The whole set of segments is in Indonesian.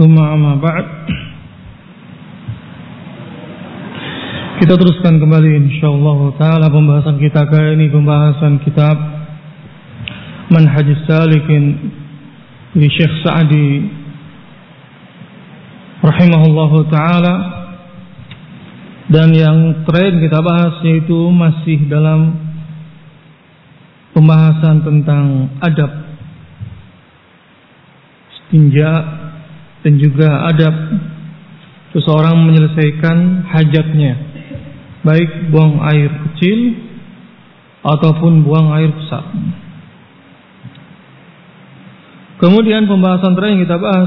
Tsumma amma ba'd. Kita teruskan kembali insyaallah taala pembahasan kita kali ini, pembahasan kitab Manhajus Salikin di Syekh Sa'di rahimahullahu taala. Dan yang terakhir kita bahas yaitu masih dalam pembahasan tentang adab istinja dan juga adab seseorang menyelesaikan hajatnya, baik buang air kecil ataupun buang air besar. Kemudian pembahasan terakhir yang kita bahas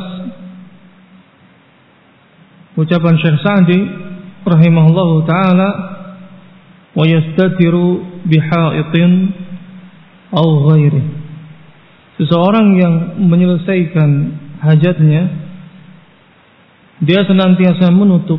ucapan Syekh Sa'di rahimahullahu ta'ala, wa yastatiru biha'itin aw ghairi. Seseorang yang menyelesaikan hajatnya, dia senantiasa menutup,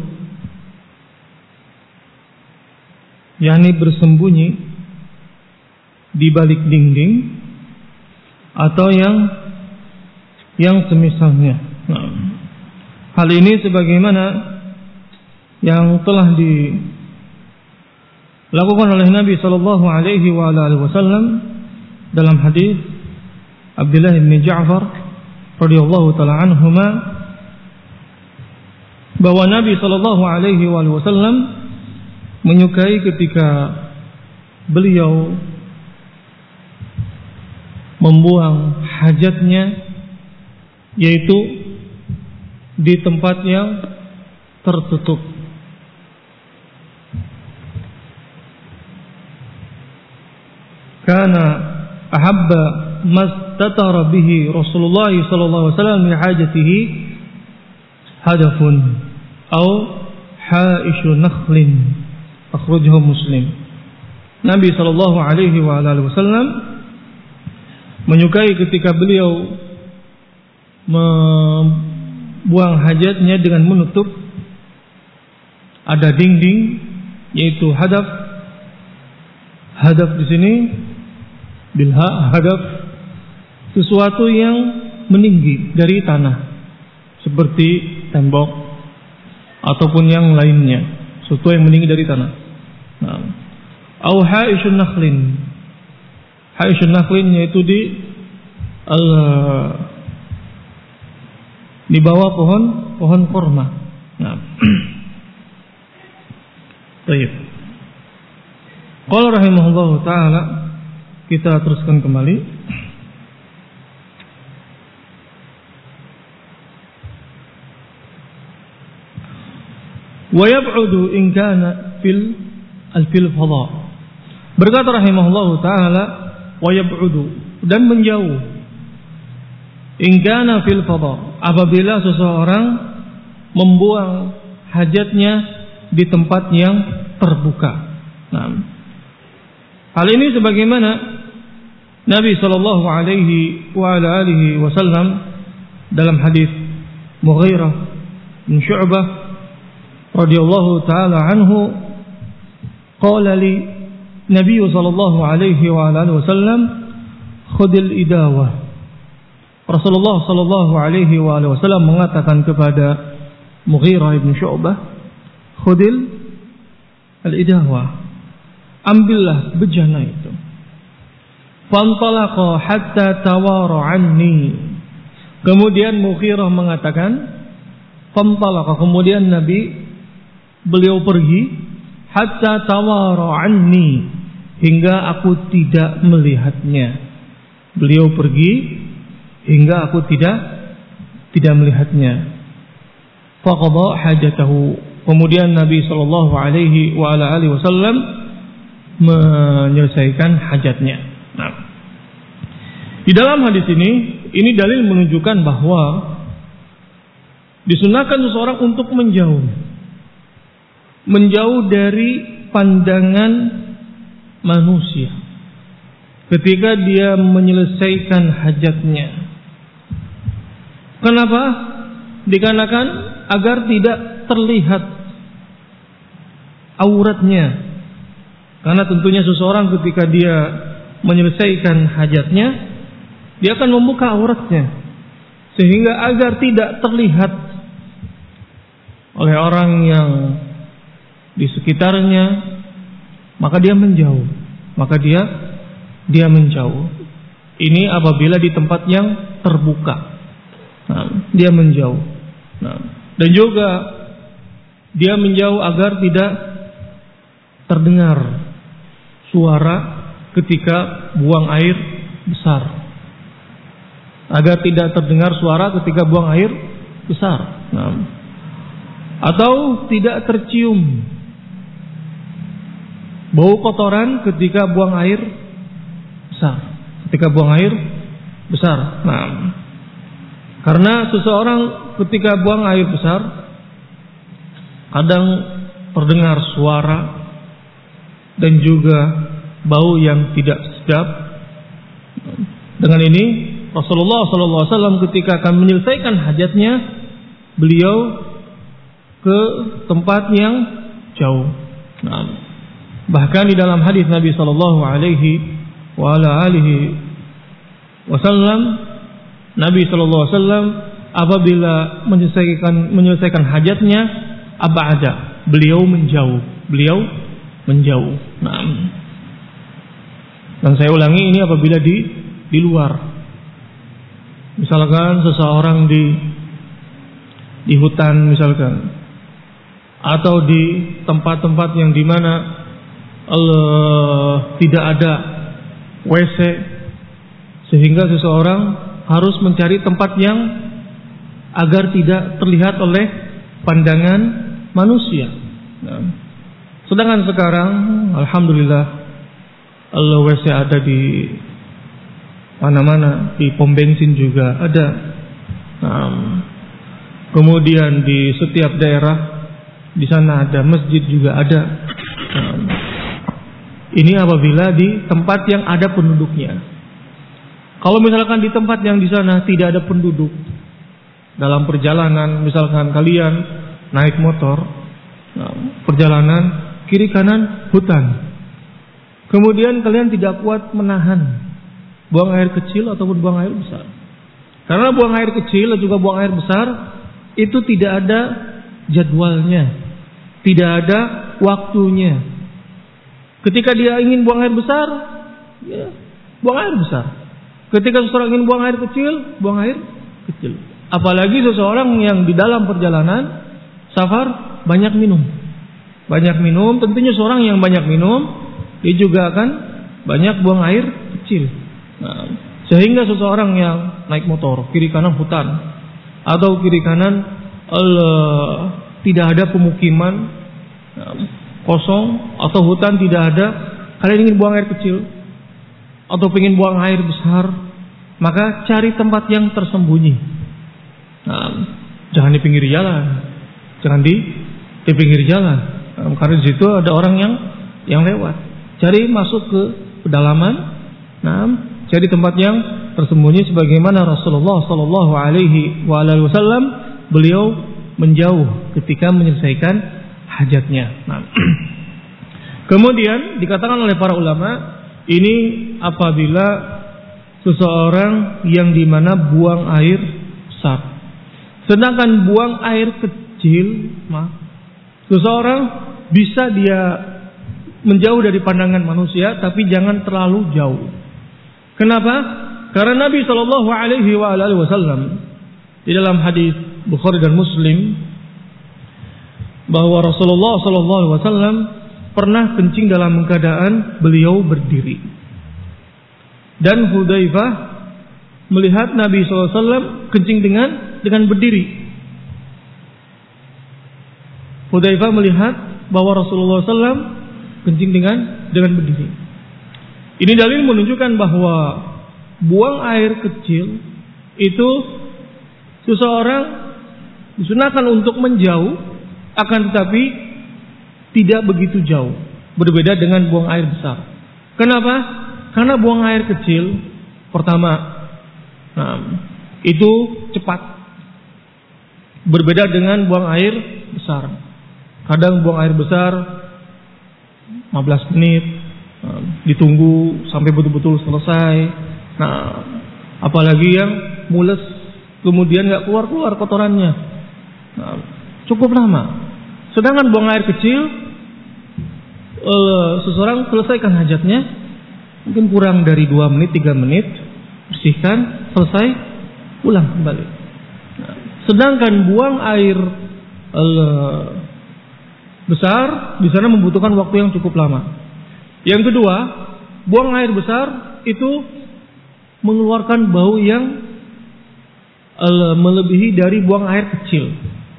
yakni bersembunyi di balik dinding atau yang semisalnya. Hal ini sebagaimana yang telah dilakukan oleh Nabi sallallahu alaihi wasallam dalam hadis Abdullah bin Ja'far radhiyallahu taala anhuma, bahwa Nabi sallallahu alaihi wasallam menyukai ketika beliau membuang hajatnya, yaitu di tempat yang tertutup. Karena ahabba mastatara bihi Rasulullah sallallahu alaihi wasallam li hajatihi hadafun atau haishu nakhlin, akhrajahu Muslim. Nabi sallallahu alaihi wasallam menyukai ketika beliau membuang hajatnya dengan menutup ada dinding, yaitu hadaf. Hadaf di sini bilha, hadaf sesuatu yang meninggi dari tanah seperti tembok ataupun yang lainnya, sesuatu yang meninggi dari tanah. Au haishun nakhlin. Haishun nakhlin yaitu di bawah pohon kurma. Baik. Qala rahimahullahu taala, kita teruskan kembali. Wa yab'udu in kana fil fadha. Berkata rahimahullahu taala, wa yab'udu, dan menjauh, in kana fil fadha, apabila seseorang membuang hajatnya di tempat yang terbuka. Hal ini sebagaimana Nabi sallallahu alaihi wasallam dalam hadis Mughirah bin Syu'bah radhiyallahu taala anhu, qala li Nabi sallallahu alaihi wasallam khudil idawah. Rasulullah sallallahu alaihi wasallam mengatakan kepada Mughirah bin Syu'bah, khudil al-idawah, ambillah bejana itu. Fantalaqa hatta tawara anni. Kemudian Mughirah mengatakan, fantalaqa, kemudian beliau pergi, hatta tawara anni, hingga aku tidak melihatnya. Beliau pergi hingga aku tidak melihatnya. Faqada hajatahu. Kemudian Nabi sallallahu alaihi wasallam menyelesaikan hajatnya. Di dalam hadis ini dalil menunjukkan bahwa disunahkan seseorang untuk menjauh dari pandangan manusia ketika dia menyelesaikan hajatnya. Kenapa? Dikarenakan agar tidak terlihat auratnya. Karena tentunya seseorang ketika dia menyelesaikan hajatnya, dia akan membuka auratnya, sehingga agar tidak terlihat oleh orang yang di sekitarnya, maka dia menjauh. Dia menjauh. Ini apabila di tempat yang terbuka. Dia menjauh. Dan juga dia menjauh agar tidak terdengar suara ketika buang air besar. Agar tidak terdengar suara ketika buang air besar. Atau tidak tercium bau kotoran ketika buang air besar. Karena seseorang ketika buang air besar kadang terdengar suara dan juga bau yang tidak sedap. Dengan ini Rasulullah SAW ketika akan menyelesaikan hajatnya, beliau ke tempat yang jauh. Bahkan di dalam hadis Nabi SAW, Nabi SAW apabila menyelesaikan hajatnya, beliau menjauh. Dan saya ulangi, ini apabila di luar. Misalkan seseorang di hutan misalkan, atau di tempat-tempat yang dimana tidak ada WC, sehingga seseorang harus mencari tempat yang agar tidak terlihat oleh pandangan manusia. Sedangkan sekarang alhamdulillah WC ada di mana-mana, di pom bensin juga ada. Kemudian di setiap daerah di sana ada masjid juga ada. Ini apabila di tempat yang ada penduduknya. Kalau misalkan di tempat yang di sana tidak ada penduduk, dalam perjalanan misalkan kalian naik motor, perjalanan kiri kanan hutan, kemudian kalian tidak kuat menahan buang air kecil ataupun buang air besar. Karena buang air kecil dan juga buang air besar itu tidak ada jadwalnya, tidak ada waktunya. Ketika dia ingin buang air besar, ya, buang air besar. Ketika seseorang ingin buang air kecil, buang air kecil. Apalagi seseorang yang di dalam perjalanan safar banyak minum. Tentunya seorang yang banyak minum, dia juga akan banyak buang air kecil. Sehingga seseorang yang naik motor kiri kanan hutan, atau kiri kanan tidak ada pemukiman, kosong, atau hutan tidak ada, kalian ingin buang air kecil atau ingin buang air besar, maka cari tempat yang tersembunyi. Jangan di pinggir jalan, jangan di pinggir jalan, karena di situ ada orang yang lewat. Cari masuk ke pedalaman, cari tempat yang tersembunyi, sebagaimana Rasulullah SAW beliau menjauh ketika menyelesaikan hajatnya. Kemudian dikatakan oleh para ulama, ini apabila seseorang yang dimana buang air besar. Sedangkan buang air kecil, seseorang bisa dia menjauh dari pandangan manusia, tapi jangan terlalu jauh. Kenapa? Karena Nabi SAW di dalam hadis Bukhari dan Muslim bahwa Rasulullah SAW pernah kencing dalam keadaan beliau berdiri. Dan Hudzaifah melihat Nabi SAW kencing dengan berdiri. Hudzaifah melihat bahwa Rasulullah SAW kencing dengan berdiri. Ini dalil menunjukkan bahwa buang air kecil itu seseorang disunahkan untuk menjauh, akan tetapi tidak begitu jauh, berbeda dengan buang air besar. Kenapa? Karena buang air kecil, pertama, itu cepat, berbeda dengan buang air besar. Kadang buang air besar 15 menit, ditunggu sampai betul-betul selesai. Apalagi yang mules, kemudian nggak keluar kotorannya. Nah, cukup lama. Sedangkan buang air kecil, seseorang selesaikan hajatnya, mungkin kurang dari 2 menit, 3 menit, bersihkan, selesai, pulang kembali. Nah, sedangkan buang air besar di sana membutuhkan waktu yang cukup lama. Yang kedua, buang air besar itu mengeluarkan bau yang melebihi dari buang air kecil.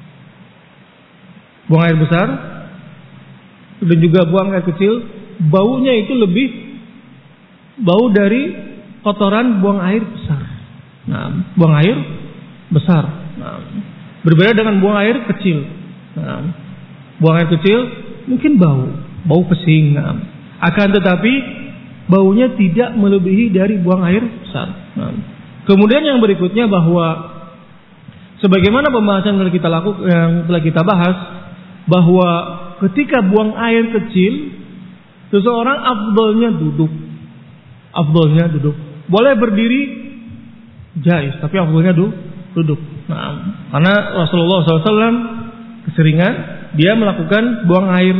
Buang air besar dan juga buang air kecil, baunya itu lebih bau dari kotoran buang air besar. Nah, buang air besar. Nah, berbeda dengan buang air kecil. Nah, buang air kecil mungkin bau pesing. Nah, akan tetapi baunya tidak melebihi dari buang air besar. Nah, kemudian yang berikutnya bahwa sebagaimana pembahasan yang telah kita bahas, bahwa ketika buang air kecil, seseorang afdolnya duduk. Boleh berdiri jaiz, tapi afdolnya duduk. Nah, karena Rasulullah SAW keseringan dia melakukan buang air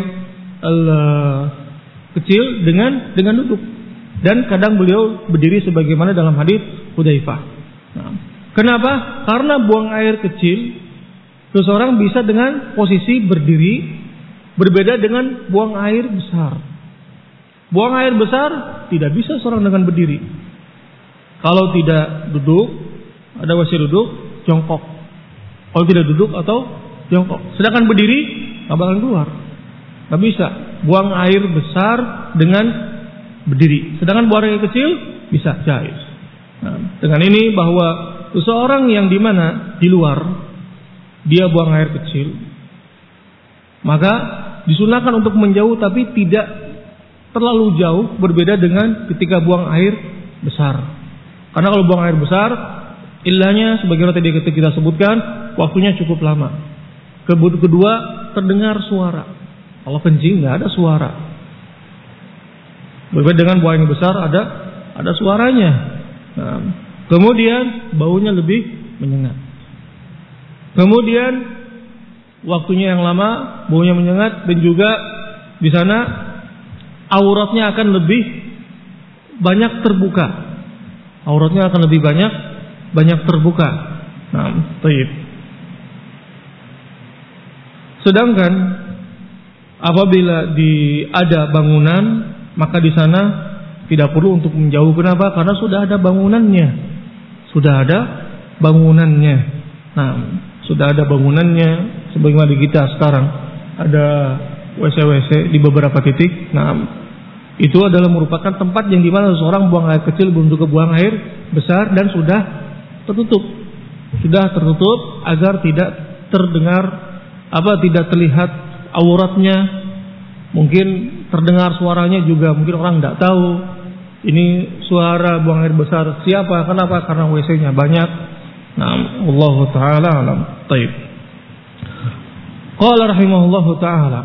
kecil dengan duduk, dan kadang beliau berdiri sebagaimana dalam hadis Hudzaifah. Nah, kenapa? Karena buang air kecil seseorang bisa dengan posisi berdiri, berbeda dengan buang air besar. Buang air besar tidak bisa seorang dengan berdiri. Kalau tidak duduk, ada WC duduk, jongkok. Kalau tidak duduk atau jongkok. Sedangkan berdiri nggak bakalan keluar. Nggak bisa. Buang air besar dengan berdiri. Sedangkan buang air kecil bisa jaiz. Nah, dengan ini bahwa seseorang yang di mana di luar dia buang air kecil, maka disunahkan untuk menjauh tapi tidak terlalu jauh, berbeda dengan ketika buang air besar. Karena kalau buang air besar, ilahnya sebagaimana tadi kita sebutkan, waktunya cukup lama. Kedua, terdengar suara. Kalau kencing nggak ada suara. Berbeda dengan buang air besar, ada suaranya. Nah, kemudian baunya lebih menyengat. Kemudian waktunya yang lama, baunya menyengat, dan juga di sana auratnya akan lebih banyak terbuka. Auratnya akan lebih banyak terbuka. Nah, baik. Sedangkan apabila ada bangunan, maka di sana tidak perlu untuk menjauh. Kenapa? Karena sudah ada bangunannya. Nah, sudah ada bangunannya. Sebagaimana di kita sekarang ada WC di beberapa titik. Nah, itu adalah merupakan tempat yang dimana seseorang buang air kecil belum juga buang air besar, dan sudah tertutup agar tidak terdengar tidak terlihat auratnya. Mungkin terdengar suaranya juga, mungkin orang tidak tahu ini suara buang air besar siapa. Kenapa? Karena WC-nya banyak. Nah, wallahu taala alam. Baik. Qala rahimahullahu taala,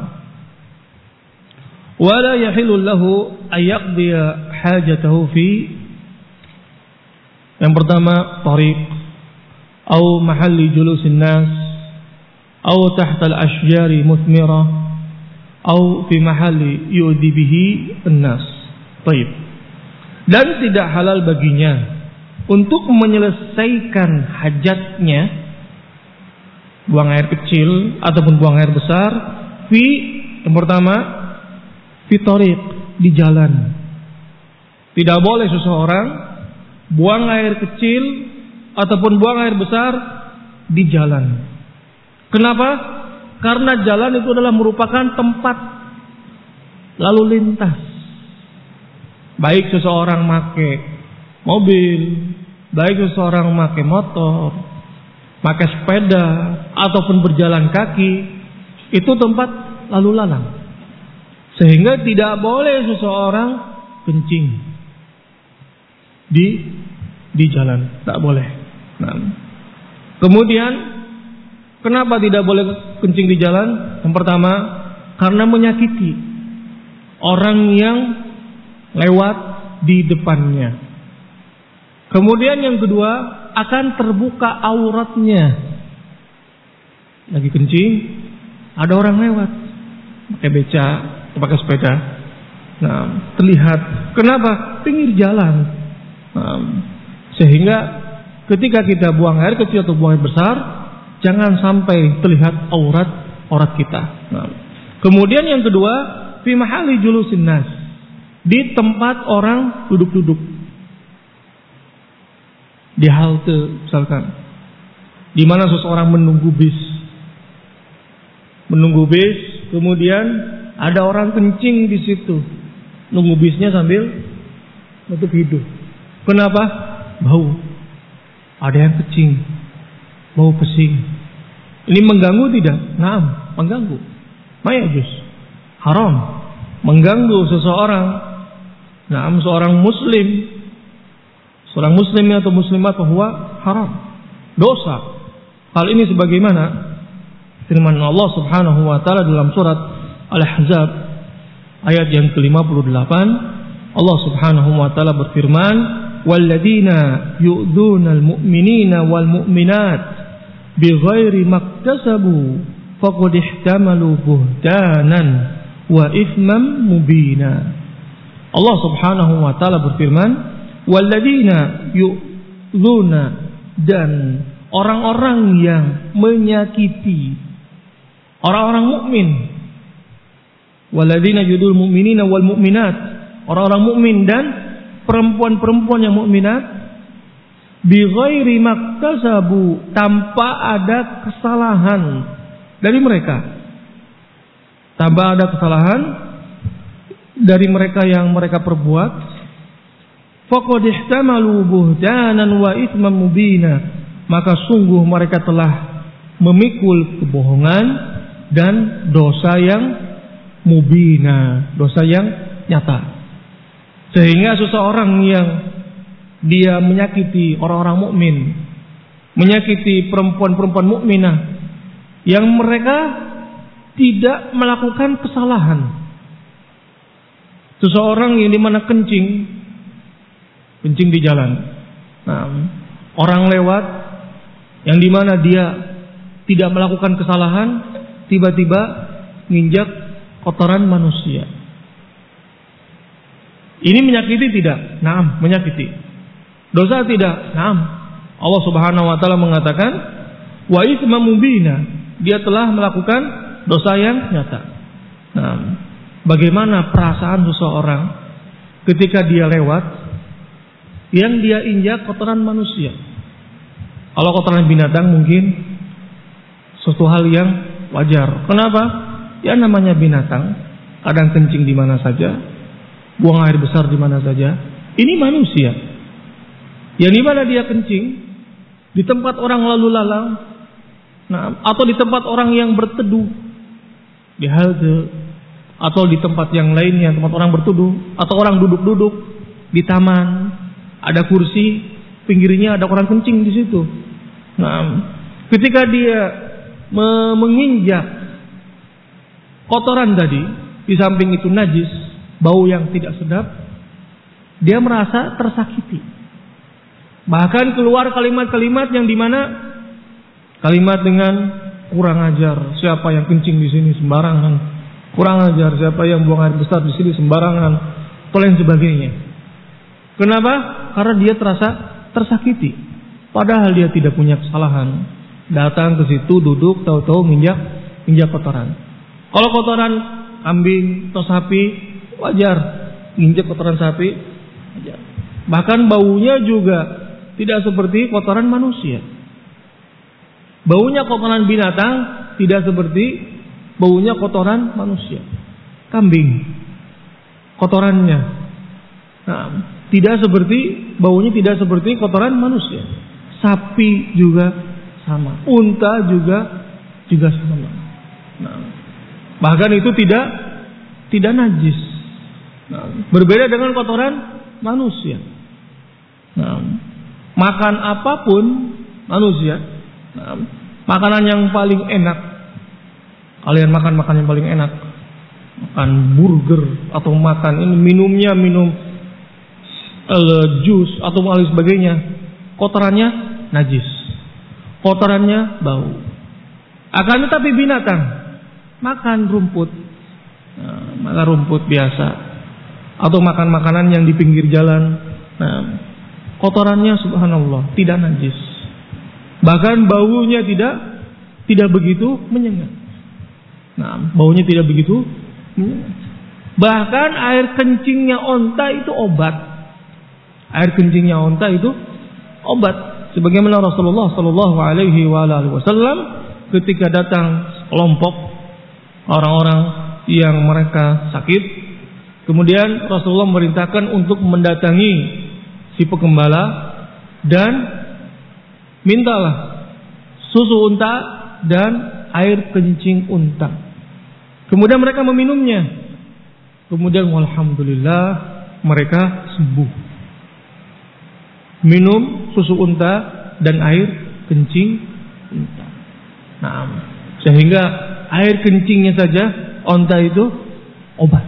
wala yahillu lahu ay yaqdiya hajatahu fi, yang pertama, tariq atau mahalli julusin nas, atau tahta al-ashjari muthmira, atau fi mahalli yu'di bihi an-nas. Baik. Dan tidak halal baginya untuk menyelesaikan hajatnya, buang air kecil ataupun buang air besar, yang pertama, fi tariq, di jalan. Tidak boleh seseorang buang air kecil ataupun buang air besar di jalan. Kenapa? Karena jalan itu adalah merupakan tempat lalu lintas. Baik seseorang make mobil, baik seseorang make motor, make sepeda, ataupun berjalan kaki, itu tempat lalu lalang. Sehingga tidak boleh seseorang kencing di jalan, tak boleh. Nah, kemudian kenapa tidak boleh kencing di jalan? Yang pertama, karena menyakiti orang yang lewat di depannya. Kemudian yang kedua, akan terbuka auratnya. Lagi kencing, ada orang lewat, pakai beca, pakai sepeda. Nah, terlihat. Kenapa? Pinggir jalan. Nah, sehingga ketika kita buang air kecil atau buang air besar, jangan sampai terlihat aurat kita. Nah, kemudian yang kedua, fi mahali julusin nas, di tempat orang duduk-duduk, di halte misalkan, di mana seseorang menunggu bis, kemudian ada orang kencing di situ, nunggu bisnya sambil nutup hidung. Kenapa? Bau. Ada yang kencing, bau pesing. Ini mengganggu tidak? Naam, mengganggu. Mayajus, haram, mengganggu seseorang. Naam, seorang muslim atau muslimat bahwa haram, dosa. Hal ini sebagaimana firman Allah Subhanahu wa taala dalam surat Al-Ahzab ayat yang ke-58. Allah Subhanahu wa taala berfirman, "Walladzina yu'dzunal mu'minina wal mu'minat bighairi maktasabu faqad ihtamalu buhtanan wa itsman mubina." Allah Subhanahu wa taala berfirman, "Walladzina yu'dzuna," dan orang-orang yang menyakiti orang-orang mukmin. Walladzina yu'dzul mu'minina wal mu'minat, orang-orang mukmin dan perempuan-perempuan yang mukminat, bighairi maktasabu, tanpa ada kesalahan dari mereka. Tanpa ada kesalahan dari mereka yang mereka perbuat, faqad ihtamalu buhtanan wa itsman mubina, maka sungguh mereka telah memikul kebohongan dan dosa yang mubina, dosa yang nyata. Sehingga seseorang yang dia menyakiti orang-orang mukmin, menyakiti perempuan-perempuan mukminah yang mereka tidak melakukan kesalahan. Seseorang yang dimana kencing di jalan. Nah, orang lewat yang dimana dia tidak melakukan kesalahan, tiba-tiba nginjak kotoran manusia. Ini menyakiti tidak? Naam, menyakiti. Dosa tidak? Naam. Allah Subhanahu wa taala mengatakan, wa itsman mubina, dia telah melakukan dosa yang nyata. Naam. Bagaimana perasaan seseorang ketika dia lewat yang dia injak kotoran manusia? Kalau kotoran binatang mungkin sesuatu hal yang wajar. Kenapa? Ya namanya binatang, kadang kencing di mana saja, buang air besar di mana saja. Ini manusia. Yang di mana dia kencing di tempat orang lalu lalang, nah, atau di tempat orang yang berteduh, di halte, atau di tempat yang lainnya, tempat orang berteduh, atau orang duduk-duduk di taman, ada kursi, pinggirnya ada orang kencing di situ. Nah, ketika dia menginjak kotoran tadi, di samping itu najis, bau yang tidak sedap, dia merasa tersakiti. Bahkan keluar kalimat-kalimat yang dimana kalimat dengan kurang ajar, siapa yang kencing di sini sembarangan, kurang ajar, siapa yang buang air besar di sini sembarangan, dan lain sebagainya. Kenapa? Karena dia terasa tersakiti, padahal dia tidak punya kesalahan. Datang ke situ, duduk, tahu-tahu injak kotoran. Kalau kotoran kambing atau sapi, wajar. Injak kotoran sapi, wajar. Bahkan baunya juga tidak seperti kotoran manusia. Baunya kotoran binatang tidak seperti baunya kotoran manusia. Kambing, kotorannya, nah, tidak seperti baunya tidak seperti kotoran manusia. Sapi juga sama, unta juga sama. Nah, bahkan itu tidak najis. Nah, berbeda dengan kotoran manusia. Nah, makan apapun manusia, nah, makanan yang paling enak, kalian makan yang paling enak, makan burger atau makan ini minum jus atau lain sebagainya, kotorannya najis. Kotorannya bau. Akan tetapi binatang makan rumput, makan rumput biasa, atau makan makanan yang di pinggir jalan, kotorannya subhanallah tidak najis. Bahkan baunya tidak begitu menyengat. Baunya tidak begitu menyengat. Bahkan air kencingnya onta itu obat. Air kencingnya onta itu obat. Sebagaimana Rasulullah Shallallahu Alaihi Wasallam ketika datang kelompok orang-orang yang mereka sakit, kemudian Rasulullah memerintahkan untuk mendatangi si pegembala dan mintalah susu unta dan air kencing unta. Kemudian mereka meminumnya. Kemudian alhamdulillah mereka sembuh. Minum susu unta dan air kencing unta. Sehingga air kencingnya saja unta itu obat.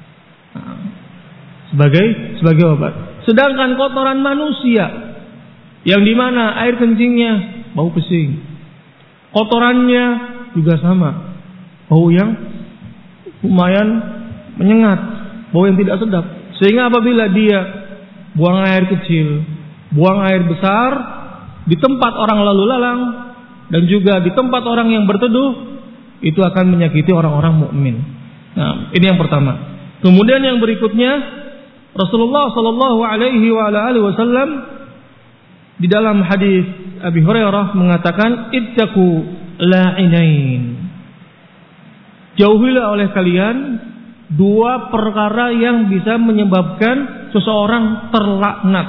Sebagai obat. Sedangkan kotoran manusia yang dimana air kencingnya bau pesing, kotorannya juga sama, bau yang lumayan menyengat, bau yang tidak sedap. Sehingga apabila dia buang air kecil, buang air besar di tempat orang lalu lalang dan juga di tempat orang yang berteduh, itu akan menyakiti orang-orang mukmin. Ini yang pertama. Kemudian yang berikutnya, Rasulullah Shallallahu Alaihi Wasallam di dalam hadis Abi Hurairah mengatakan, ittaqu la'inain. Jauhilah oleh kalian dua perkara yang bisa menyebabkan seseorang terlaknat.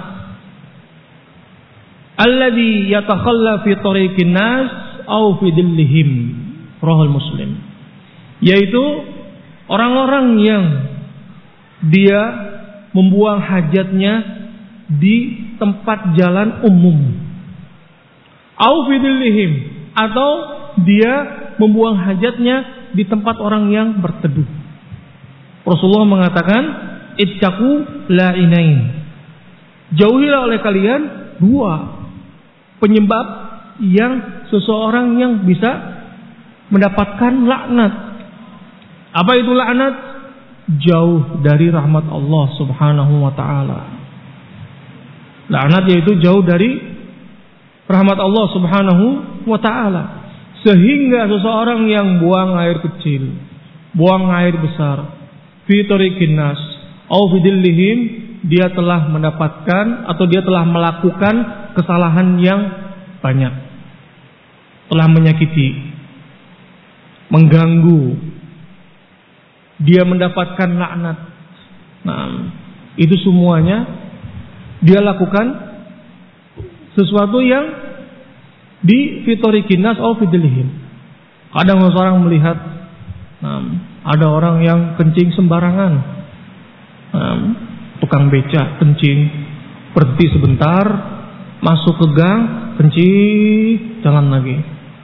Alladzi yatakhalla fi tariqin nas aw fi dillihim. Rahul Muslim. Yaitu orang-orang yang dia membuang hajatnya di tempat jalan umum. Aw fi dillihim, atau dia membuang hajatnya di tempat orang yang berteduh. Rasulullah mengatakan, ittaqu la'inain. Jauhilah oleh kalian dua penyebab yang seseorang yang bisa mendapatkan laknat. Apa itu laknat? Jauh dari rahmat Allah Subhanahu wa taala. Laknat yaitu jauh dari rahmat Allah Subhanahu wa taala. Sehingga seseorang yang buang air kecil, buang air besar, fi tariqin nas au fi dillihim, dia telah mendapatkan atau dia telah melakukan kesalahan yang banyak. Telah menyakiti, mengganggu, dia mendapatkan laknat. Itu semuanya dia lakukan sesuatu yang di fitorikin nas au fidlihim. Kadang seorang melihat ada orang yang kencing sembarangan, tukang beca kencing, berhenti sebentar, masuk ke gang, kencing, jalan lagi.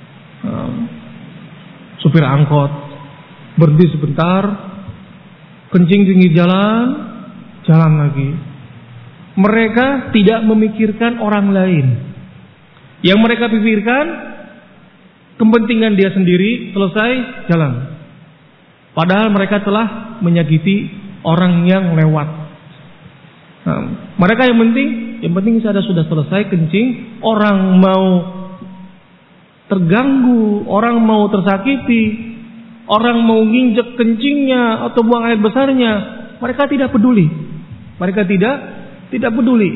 Supir angkot berhenti sebentar, kencing pinggir jalan, jalan lagi. Mereka tidak memikirkan orang lain. Yang mereka pikirkan kepentingan dia sendiri, selesai, jalan. Padahal mereka telah menyakiti orang yang lewat. Mereka yang penting sudah selesai kencing, orang mau terganggu, orang mau tersakiti, orang mau nginjek kencingnya atau buang air besarnya, mereka tidak peduli. Mereka tidak peduli.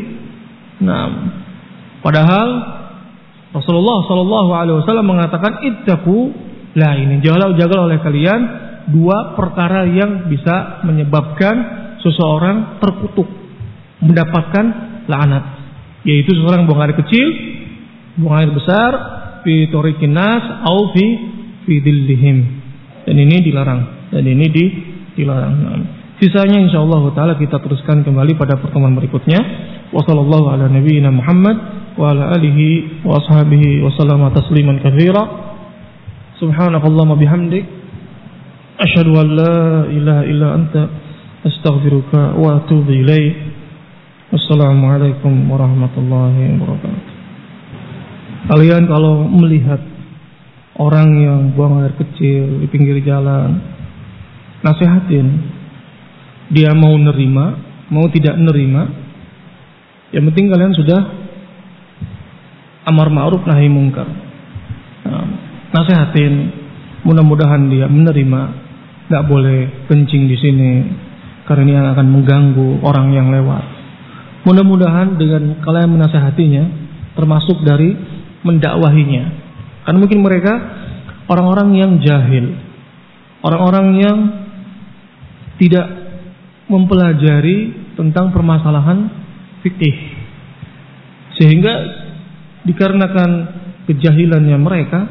Padahal Rasulullah Shallallahu Alaihi Wasallam mengatakan, ittaqu la'inain. Jagalah oleh kalian dua perkara yang bisa menyebabkan seseorang terkutuk, mendapatkan laknat, yaitu seseorang buang air kecil, buang air besar, fi tariqin nas au fi dillihim. Dan ini dilarang. Dilarang. Sisanya insyaallah taala kita teruskan kembali pada pertemuan berikutnya. Wassallallahu ala nabiyyina Muhammad wa ala alihi wa ashabihi wa sallama tasliman katsira. Subhanakallahumma bihamdik asyhadu an la ilaha illa anta astaghfiruka wa atubu ilaik. Wassalamualaikum warahmatullahi wabarakatuh. Kalian kalau melihat orang yang buang air kecil di pinggir jalan, nasihatin. Dia mau nerima, mau tidak nerima, yang penting kalian sudah amar ma'ruf nahi mungkar. Nasihatin, mudah-mudahan dia menerima. Gak boleh kencing di sini karena ini akan mengganggu orang yang lewat. Mudah-mudahan dengan kalian menasihatinya, termasuk dari mendakwahinya. Karena mungkin mereka orang-orang yang jahil, orang-orang yang tidak mempelajari tentang permasalahan fikih, sehingga dikarenakan kejahilannya mereka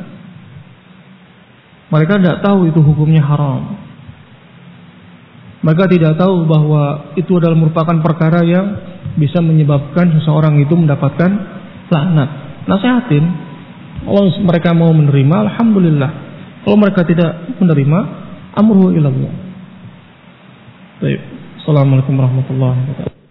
tidak tahu itu hukumnya haram. Mereka tidak tahu bahwa itu adalah merupakan perkara yang bisa menyebabkan seseorang itu mendapatkan laknat. Nasihatin. Kalau mereka mau menerima, alhamdulillah. Kalau mereka tidak menerima, amruhu ilallah. Baik. Assalamualaikum warahmatullahi wabarakatuh.